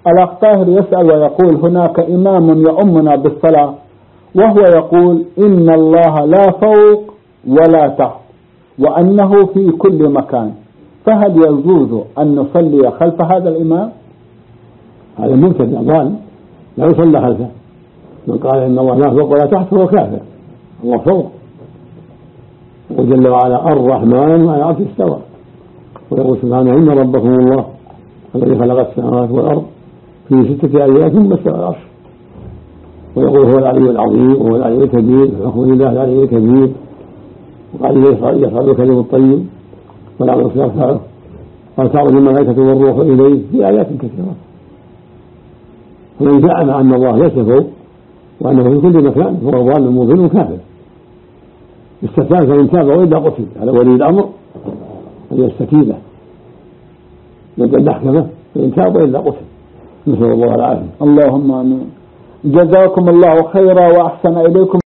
الأخ طاهر يسأل ويقول هناك إمام يؤمنا بالصلاة وهو يقول إن الله لا فوق ولا تحت وأنه في كل مكان، فهل يجوز أن نصلي خلف هذا الإمام؟ هذا مبتدع ضال لا يصلى خلفه. من قال إن الله لا فوق ولا تحت هو كافر. الله فوق، يقول جل وعلا الرحمن على العرش استوى، ويقول سبحانه إن ربكم الله الذي خلق السماوات والأرض في 6 أيام ثم استوى على العرش، ويقول هو العلي العظيم وهو العلي الكبير، الحكم لله العلي الكبير، وقال يصعد الكلم الطيب والعمل يرفعه، قال تعرج الملائكة والروح إليه في آيات كثيرة. فمن زعم أن الله ليس فوق وأنه في كل مكان هو ضال مضل كافر. استفتان فإن تاب وإلا قتل، على ولي الأمر أن يستتيبه لدى المحكمة، فإن تاب وإلا قتل، نسأل الله العافية. اللهم آمين. جزاكم الله خيرا وأحسن إليكم.